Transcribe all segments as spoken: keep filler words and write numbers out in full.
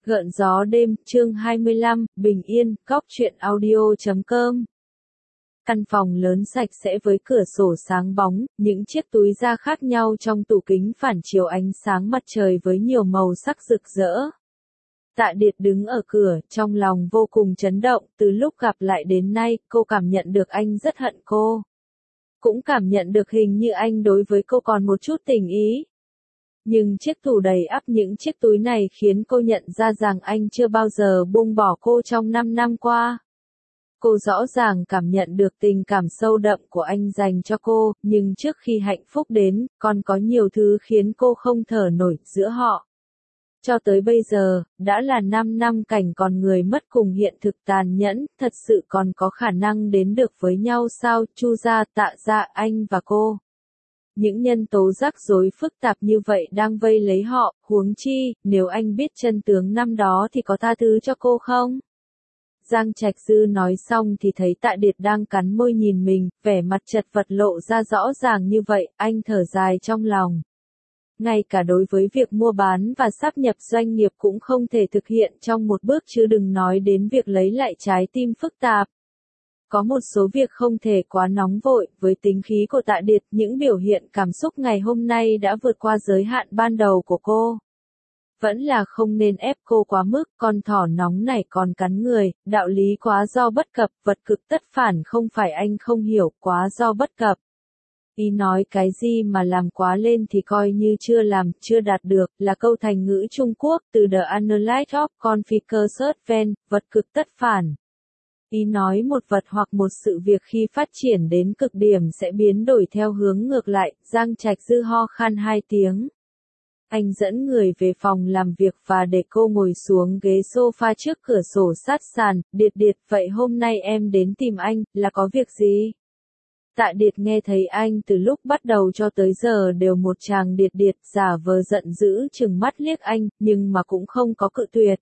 Gợn gió đêm, chương hai mươi lăm, bình yên, góc truyện audio chấm com. Căn phòng lớn sạch sẽ với cửa sổ sáng bóng, những chiếc túi da khác nhau trong tủ kính phản chiếu ánh sáng mặt trời với nhiều màu sắc rực rỡ. Tạ Điệt đứng ở cửa, trong lòng vô cùng chấn động, từ lúc gặp lại đến nay, cô cảm nhận được anh rất hận cô. Cũng cảm nhận được hình như anh đối với cô còn một chút tình ý. Nhưng chiếc tủ đầy ắp những chiếc túi này khiến cô nhận ra rằng anh chưa bao giờ buông bỏ cô trong năm năm qua. Cô rõ ràng cảm nhận được tình cảm sâu đậm của anh dành cho cô, nhưng trước khi hạnh phúc đến, còn có nhiều thứ khiến cô không thở nổi giữa họ. Cho tới bây giờ, đã là năm năm cảnh còn người mất cùng hiện thực tàn nhẫn, thật sự còn có khả năng đến được với nhau sao, Chu gia, Tạ gia, anh và cô. Những nhân tố rắc rối phức tạp như vậy đang vây lấy họ, huống chi, nếu anh biết chân tướng năm đó thì có tha thứ cho cô không? Giang Trạch Dư nói xong thì thấy Tạ Điệt đang cắn môi nhìn mình, vẻ mặt chật vật lộ ra rõ ràng như vậy, anh thở dài trong lòng. Ngay cả đối với việc mua bán và sáp nhập doanh nghiệp cũng không thể thực hiện trong một bước chứ đừng nói đến việc lấy lại trái tim phức tạp. Có một số việc không thể quá nóng vội, với tính khí của Tạ Điệt, những biểu hiện cảm xúc ngày hôm nay đã vượt qua giới hạn ban đầu của cô. Vẫn là không nên ép cô quá mức, con thỏ nóng này còn cắn người, đạo lý quá do bất cập, vật cực tất phản không phải anh không hiểu, quá do bất cập. Ý nói cái gì mà làm quá lên thì coi như chưa làm, chưa đạt được, là câu thành ngữ Trung Quốc từ The Analyte of Configure Ven, vật cực tất phản. Ý nói một vật hoặc một sự việc khi phát triển đến cực điểm sẽ biến đổi theo hướng ngược lại, Giang Trạch Dư ho khan hai tiếng. Anh dẫn người về phòng làm việc và để cô ngồi xuống ghế sofa trước cửa sổ sát sàn, Điệt Điệt, vậy hôm nay em đến tìm anh, là có việc gì? Tạ Điệt nghe thấy anh từ lúc bắt đầu cho tới giờ đều một tràng Điệt Điệt, giả vờ giận dữ chừng mắt liếc anh, nhưng mà cũng không có cự tuyệt.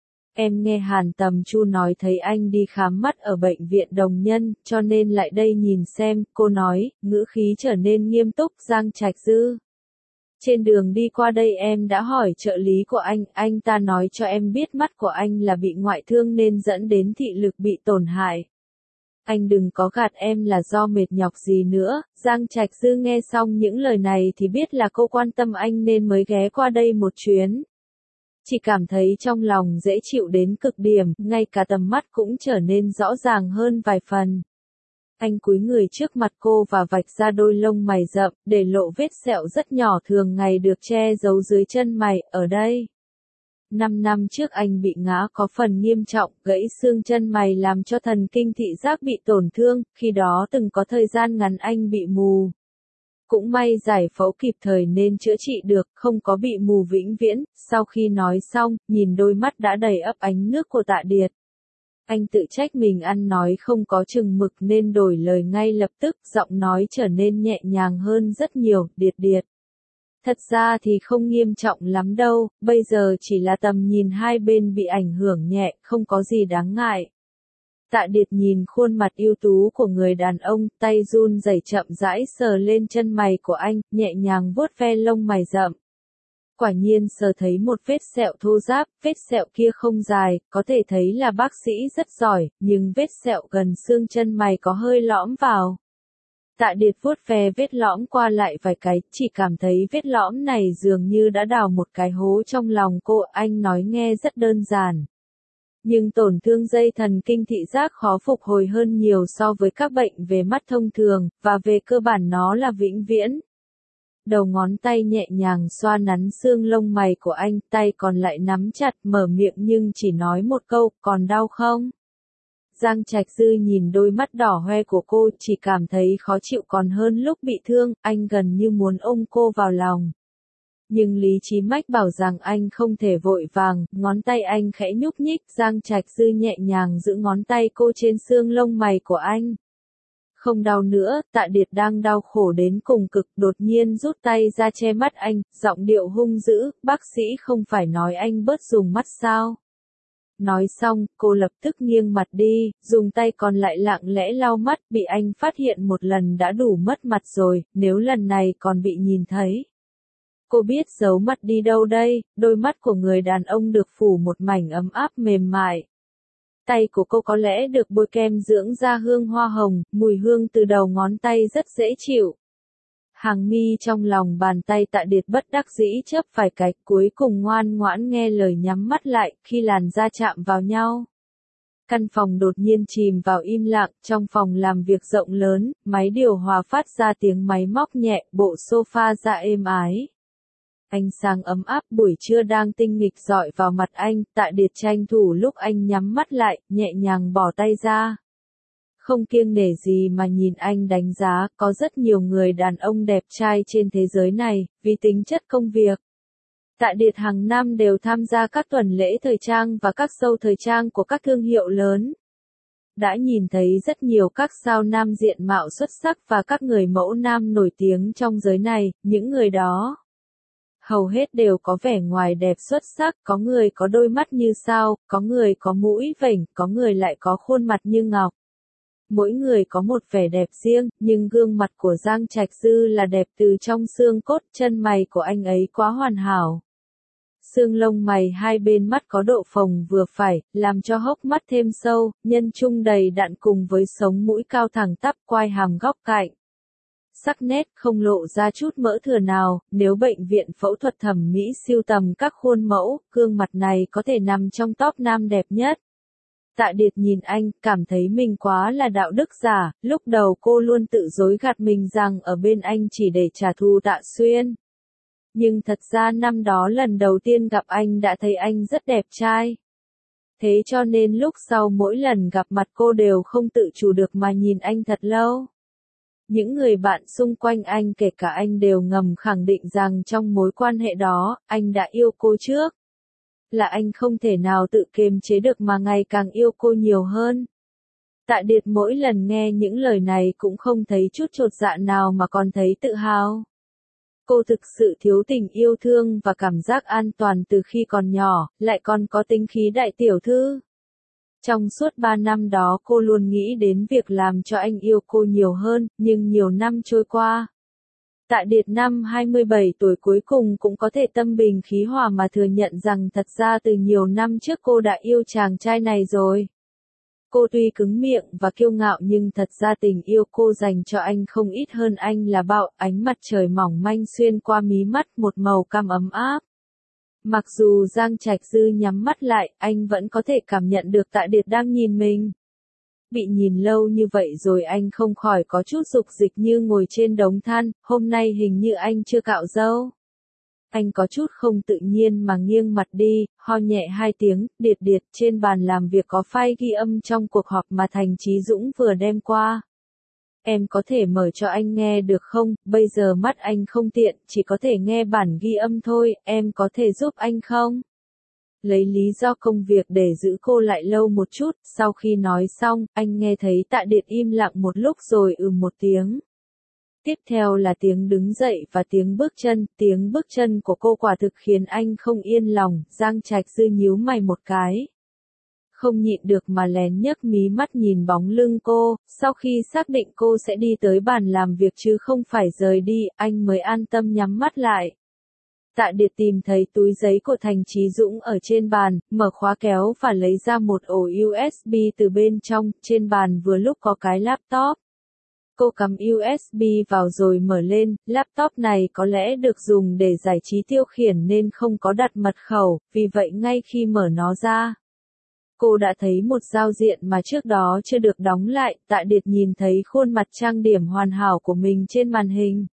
Em nghe Hàn Tầm Chu nói thấy anh đi khám mắt ở bệnh viện Đồng Nhân, cho nên lại đây nhìn xem, cô nói, ngữ khí trở nên nghiêm túc. Giang Trạch Dư. Trên đường đi qua đây em đã hỏi trợ lý của anh, anh ta nói cho em biết mắt của anh là bị ngoại thương nên dẫn đến thị lực bị tổn hại. Anh đừng có gạt em là do mệt nhọc gì nữa. Giang Trạch Dư nghe xong những lời này thì biết là cô quan tâm anh nên mới ghé qua đây một chuyến. Chỉ cảm thấy trong lòng dễ chịu đến cực điểm, ngay cả tầm mắt cũng trở nên rõ ràng hơn vài phần. Anh cúi người trước mặt cô và vạch ra đôi lông mày rậm, để lộ vết sẹo rất nhỏ thường ngày được che giấu dưới chân mày, ở đây. Năm năm trước anh bị ngã có phần nghiêm trọng, gãy xương chân mày làm cho thần kinh thị giác bị tổn thương, khi đó từng có thời gian ngắn anh bị mù. Cũng may giải phẫu kịp thời nên chữa trị được, không có bị mù vĩnh viễn. Sau khi nói xong, nhìn đôi mắt đã đầy ắp ánh nước của Tạ Điệt. Anh tự trách mình ăn nói không có chừng mực nên đổi lời ngay lập tức, giọng nói trở nên nhẹ nhàng hơn rất nhiều, Điệt Điệt. Thật ra thì không nghiêm trọng lắm đâu, bây giờ chỉ là tầm nhìn hai bên bị ảnh hưởng nhẹ, không có gì đáng ngại. Tạ Điệt nhìn khuôn mặt ưu tú của người đàn ông, tay run rẩy chậm rãi sờ lên chân mày của anh, nhẹ nhàng vuốt ve lông mày rậm. Quả nhiên sờ thấy một vết sẹo thô ráp, vết sẹo kia không dài, có thể thấy là bác sĩ rất giỏi, nhưng vết sẹo gần xương chân mày có hơi lõm vào. Tạ Điệt vuốt ve vết lõm qua lại vài cái, chỉ cảm thấy vết lõm này dường như đã đào một cái hố trong lòng cô, anh nói nghe rất đơn giản. Nhưng tổn thương dây thần kinh thị giác khó phục hồi hơn nhiều so với các bệnh về mắt thông thường, và về cơ bản nó là vĩnh viễn. Đầu ngón tay nhẹ nhàng xoa nắn xương lông mày của anh, tay còn lại nắm chặt mở miệng nhưng chỉ nói một câu, còn đau không? Giang Trạch Dư nhìn đôi mắt đỏ hoe của cô, chỉ cảm thấy khó chịu còn hơn lúc bị thương, anh gần như muốn ôm cô vào lòng. Nhưng lý trí mách bảo rằng anh không thể vội vàng, ngón tay anh khẽ nhúc nhích, Giang Trạch Dư nhẹ nhàng giữ ngón tay cô trên xương lông mày của anh. Không đau nữa, Tạ Điệt đang đau khổ đến cùng cực, đột nhiên rút tay ra che mắt anh, giọng điệu hung dữ, bác sĩ không phải nói anh bớt dùng mắt sao? Nói xong, cô lập tức nghiêng mặt đi, dùng tay còn lại lặng lẽ lau mắt, bị anh phát hiện một lần đã đủ mất mặt rồi, nếu lần này còn bị nhìn thấy. Cô biết giấu mặt đi đâu đây, đôi mắt của người đàn ông được phủ một mảnh ấm áp mềm mại. Tay của cô có lẽ được bôi kem dưỡng da hương hoa hồng, mùi hương từ đầu ngón tay rất dễ chịu. Hàng mi trong lòng bàn tay Tạ Điệt bất đắc dĩ chớp vài cái, cuối cùng ngoan ngoãn nghe lời nhắm mắt lại, khi làn da chạm vào nhau. Căn phòng đột nhiên chìm vào im lặng, trong phòng làm việc rộng lớn, máy điều hòa phát ra tiếng máy móc nhẹ, bộ sofa ra êm ái. Ánh sáng ấm áp buổi trưa đang tinh nghịch rọi vào mặt anh, Tạ Điệt tranh thủ lúc anh nhắm mắt lại, nhẹ nhàng bỏ tay ra. Không kiêng nể gì mà nhìn anh đánh giá, có rất nhiều người đàn ông đẹp trai trên thế giới này, vì tính chất công việc. Tạ Điệt hàng năm đều tham gia các tuần lễ thời trang và các show thời trang của các thương hiệu lớn. Đã nhìn thấy rất nhiều các sao nam diện mạo xuất sắc và các người mẫu nam nổi tiếng trong giới này, những người đó hầu hết đều có vẻ ngoài đẹp xuất sắc, có người có đôi mắt như sao, có người có mũi vểnh, có người lại có khuôn mặt như ngọc. Mỗi người có một vẻ đẹp riêng, nhưng gương mặt của Giang Trạch Dư là đẹp từ trong xương cốt, chân mày của anh ấy quá hoàn hảo. Xương lông mày hai bên mắt có độ phồng vừa phải, làm cho hốc mắt thêm sâu, nhân trung đầy đặn cùng với sống mũi cao thẳng tắp, quai hàm góc cạnh. Sắc nét không lộ ra chút mỡ thừa nào, nếu bệnh viện phẫu thuật thẩm mỹ sưu tầm các khuôn mẫu, gương mặt này có thể nằm trong top nam đẹp nhất. Tạ Điệt nhìn anh, cảm thấy mình quá là đạo đức giả, lúc đầu cô luôn tự dối gạt mình rằng ở bên anh chỉ để trả thù Tạ Xuyên. Nhưng thật ra năm đó lần đầu tiên gặp anh đã thấy anh rất đẹp trai. Thế cho nên lúc sau mỗi lần gặp mặt cô đều không tự chủ được mà nhìn anh thật lâu. Những người bạn xung quanh anh kể cả anh đều ngầm khẳng định rằng trong mối quan hệ đó, anh đã yêu cô trước. Là anh không thể nào tự kiềm chế được mà ngày càng yêu cô nhiều hơn. Tạ Điệt mỗi lần nghe những lời này cũng không thấy chút chột dạ nào mà còn thấy tự hào. Cô thực sự thiếu tình yêu thương và cảm giác an toàn từ khi còn nhỏ, lại còn có tính khí đại tiểu thư. Trong suốt ba năm đó cô luôn nghĩ đến việc làm cho anh yêu cô nhiều hơn, nhưng nhiều năm trôi qua. Tạ Điệt năm hai mươi bảy tuổi cuối cùng cũng có thể tâm bình khí hòa mà thừa nhận rằng thật ra từ nhiều năm trước cô đã yêu chàng trai này rồi. Cô tuy cứng miệng và kiêu ngạo nhưng thật ra tình yêu cô dành cho anh không ít hơn anh là bao, ánh mặt trời mỏng manh xuyên qua mí mắt một màu cam ấm áp. Mặc dù Giang Trạch Dư nhắm mắt lại, anh vẫn có thể cảm nhận được Tạ Điệt đang nhìn mình. Bị nhìn lâu như vậy rồi anh không khỏi có chút dục dịch như ngồi trên đống than, hôm nay hình như anh chưa cạo râu. Anh có chút không tự nhiên mà nghiêng mặt đi, ho nhẹ hai tiếng, Điệt Điệt, trên bàn làm việc có file ghi âm trong cuộc họp mà Thành Chí Dũng vừa đem qua. Em có thể mở cho anh nghe được không, bây giờ mắt anh không tiện, chỉ có thể nghe bản ghi âm thôi, em có thể giúp anh không? Lấy lý do công việc để giữ cô lại lâu một chút, sau khi nói xong, anh nghe thấy Tạ Điệt im lặng một lúc rồi ừ một tiếng. Tiếp theo là tiếng đứng dậy và tiếng bước chân, tiếng bước chân của cô quả thực khiến anh không yên lòng, Giang Trạch Dư nhíu mày một cái. Không nhịn được mà lén nhấc mí mắt nhìn bóng lưng cô, sau khi xác định cô sẽ đi tới bàn làm việc chứ không phải rời đi, anh mới an tâm nhắm mắt lại. Tạ Điệt tìm thấy túi giấy của Thành Chí Dũng ở trên bàn, mở khóa kéo và lấy ra một ổ u ét bê từ bên trong, trên bàn vừa lúc có cái laptop. Cô cắm u ét bê vào rồi mở lên, laptop này có lẽ được dùng để giải trí tiêu khiển nên không có đặt mật khẩu, vì vậy ngay khi mở nó ra, cô đã thấy một giao diện mà trước đó chưa được đóng lại, Tạ Điệt nhìn thấy khuôn mặt trang điểm hoàn hảo của mình trên màn hình.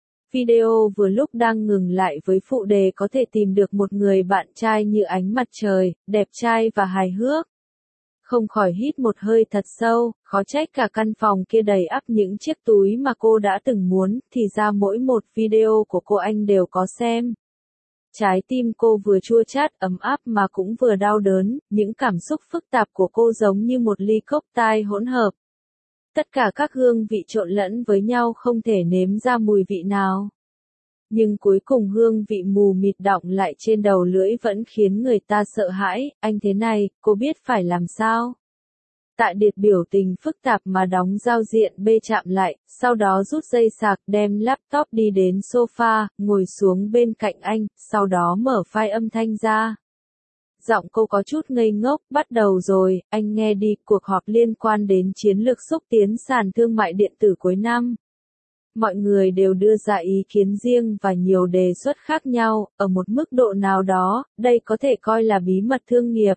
Video vừa lúc đang ngừng lại với phụ đề có thể tìm được một người bạn trai như ánh mặt trời, đẹp trai và hài hước. Không khỏi hít một hơi thật sâu, khó trách cả căn phòng kia đầy ắp những chiếc túi mà cô đã từng muốn, thì ra mỗi một video của cô anh đều có xem. Trái tim cô vừa chua chát ấm áp mà cũng vừa đau đớn, những cảm xúc phức tạp của cô giống như một ly cocktail hỗn hợp. Tất cả các hương vị trộn lẫn với nhau không thể nếm ra mùi vị nào. Nhưng cuối cùng hương vị mù mịt đọng lại trên đầu lưỡi vẫn khiến người ta sợ hãi, anh thế này, cô biết phải làm sao? Tạ Điệt biểu tình phức tạp mà đóng giao diện B chạm lại, sau đó rút dây sạc đem laptop đi đến sofa, ngồi xuống bên cạnh anh, sau đó mở file âm thanh ra. Giọng cô có chút ngây ngốc, bắt đầu rồi, anh nghe đi, cuộc họp liên quan đến chiến lược xúc tiến sàn thương mại điện tử cuối năm. Mọi người đều đưa ra ý kiến riêng và nhiều đề xuất khác nhau, ở một mức độ nào đó, đây có thể coi là bí mật thương nghiệp.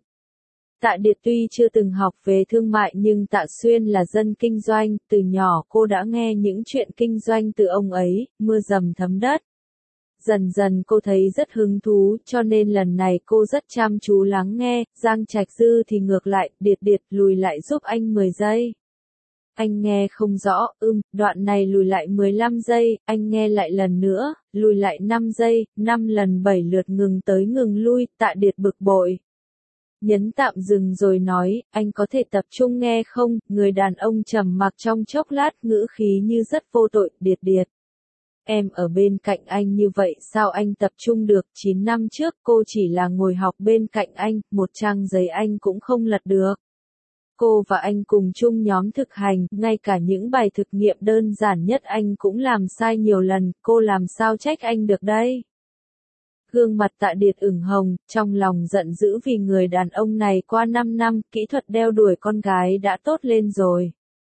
Tạ Điệt tuy chưa từng học về thương mại nhưng Tạ Xuyên là dân kinh doanh, từ nhỏ cô đã nghe những chuyện kinh doanh từ ông ấy, mưa dầm thấm đất. Dần dần cô thấy rất hứng thú, cho nên lần này cô rất chăm chú lắng nghe, Giang Trạch Dư thì ngược lại, Điệt Điệt lùi lại giúp anh mười giây. Anh nghe không rõ, ưm, đoạn này lùi lại mười lăm giây, anh nghe lại lần nữa, lùi lại năm giây, năm lần bảy lượt ngừng tới ngừng lui, Tạ Điệt bực bội. Nhấn tạm dừng rồi nói, anh có thể tập trung nghe không, người đàn ông trầm mặc trong chốc lát ngữ khí như rất vô tội, Điệt Điệt. Em ở bên cạnh anh như vậy sao anh tập trung được, chín năm trước cô chỉ là ngồi học bên cạnh anh, một trang giấy anh cũng không lật được. Cô và anh cùng chung nhóm thực hành, ngay cả những bài thực nghiệm đơn giản nhất anh cũng làm sai nhiều lần, cô làm sao trách anh được đây? Gương mặt Tạ Điệt ửng hồng, trong lòng giận dữ vì người đàn ông này qua năm năm, kỹ thuật đeo đuổi con gái đã tốt lên rồi.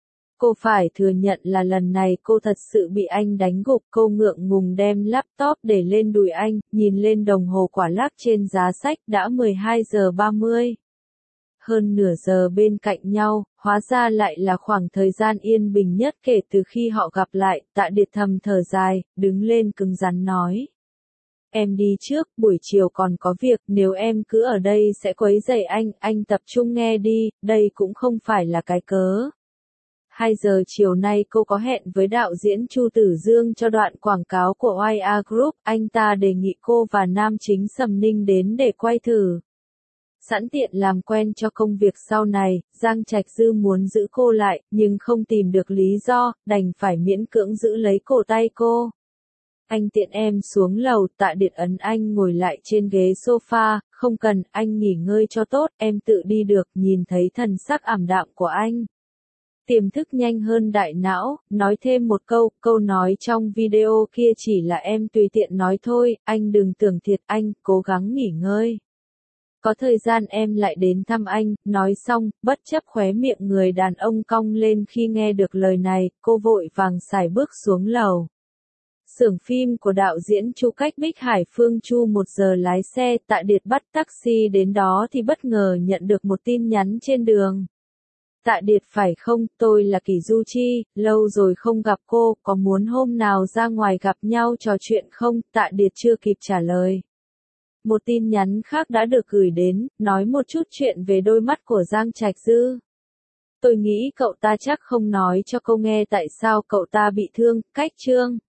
Cô phải thừa nhận là lần này cô thật sự bị anh đánh gục, cô ngượng ngùng đem laptop để lên đùi anh, nhìn lên đồng hồ quả lắc trên giá sách, đã mười hai giờ ba mươi. Hơn nửa giờ bên cạnh nhau, hóa ra lại là khoảng thời gian yên bình nhất kể từ khi họ gặp lại, Tạ Điệt thầm thở dài, đứng lên cứng rắn nói. Em đi trước, buổi chiều còn có việc, nếu em cứ ở đây sẽ quấy rầy anh, anh tập trung nghe đi, đây cũng không phải là cái cớ. hai giờ chiều nay cô có hẹn với đạo diễn Chu Tử Dương cho đoạn quảng cáo của oai a Group, anh ta đề nghị cô và nam chính Sầm Ninh đến để quay thử. Sẵn tiện làm quen cho công việc sau này, Giang Trạch Dư muốn giữ cô lại, nhưng không tìm được lý do, đành phải miễn cưỡng giữ lấy cổ tay cô. Anh tiện em xuống lầu, Tạ Điệt ấn anh ngồi lại trên ghế sofa, không cần, anh nghỉ ngơi cho tốt, em tự đi được, nhìn thấy thần sắc ảm đạm của anh. Tiềm thức nhanh hơn đại não, nói thêm một câu, câu nói trong video kia chỉ là em tùy tiện nói thôi, anh đừng tưởng thiệt anh, cố gắng nghỉ ngơi. Có thời gian em lại đến thăm anh, nói xong, bất chấp khóe miệng người đàn ông cong lên khi nghe được lời này, cô vội vàng sải bước xuống lầu. Xưởng phim của đạo diễn Chu cách Bích Hải Phương Chu một giờ lái xe, Tạ Điệt bắt taxi đến đó thì bất ngờ nhận được một tin nhắn trên đường. Tạ Điệt phải không, tôi là Kỷ Du Chi, lâu rồi không gặp cô, có muốn hôm nào ra ngoài gặp nhau trò chuyện không, Tạ Điệt chưa kịp trả lời. Một tin nhắn khác đã được gửi đến, nói một chút chuyện về đôi mắt của Giang Trạch Dư. Tôi nghĩ cậu ta chắc không nói cho cô nghe tại sao cậu ta bị thương, cách chương.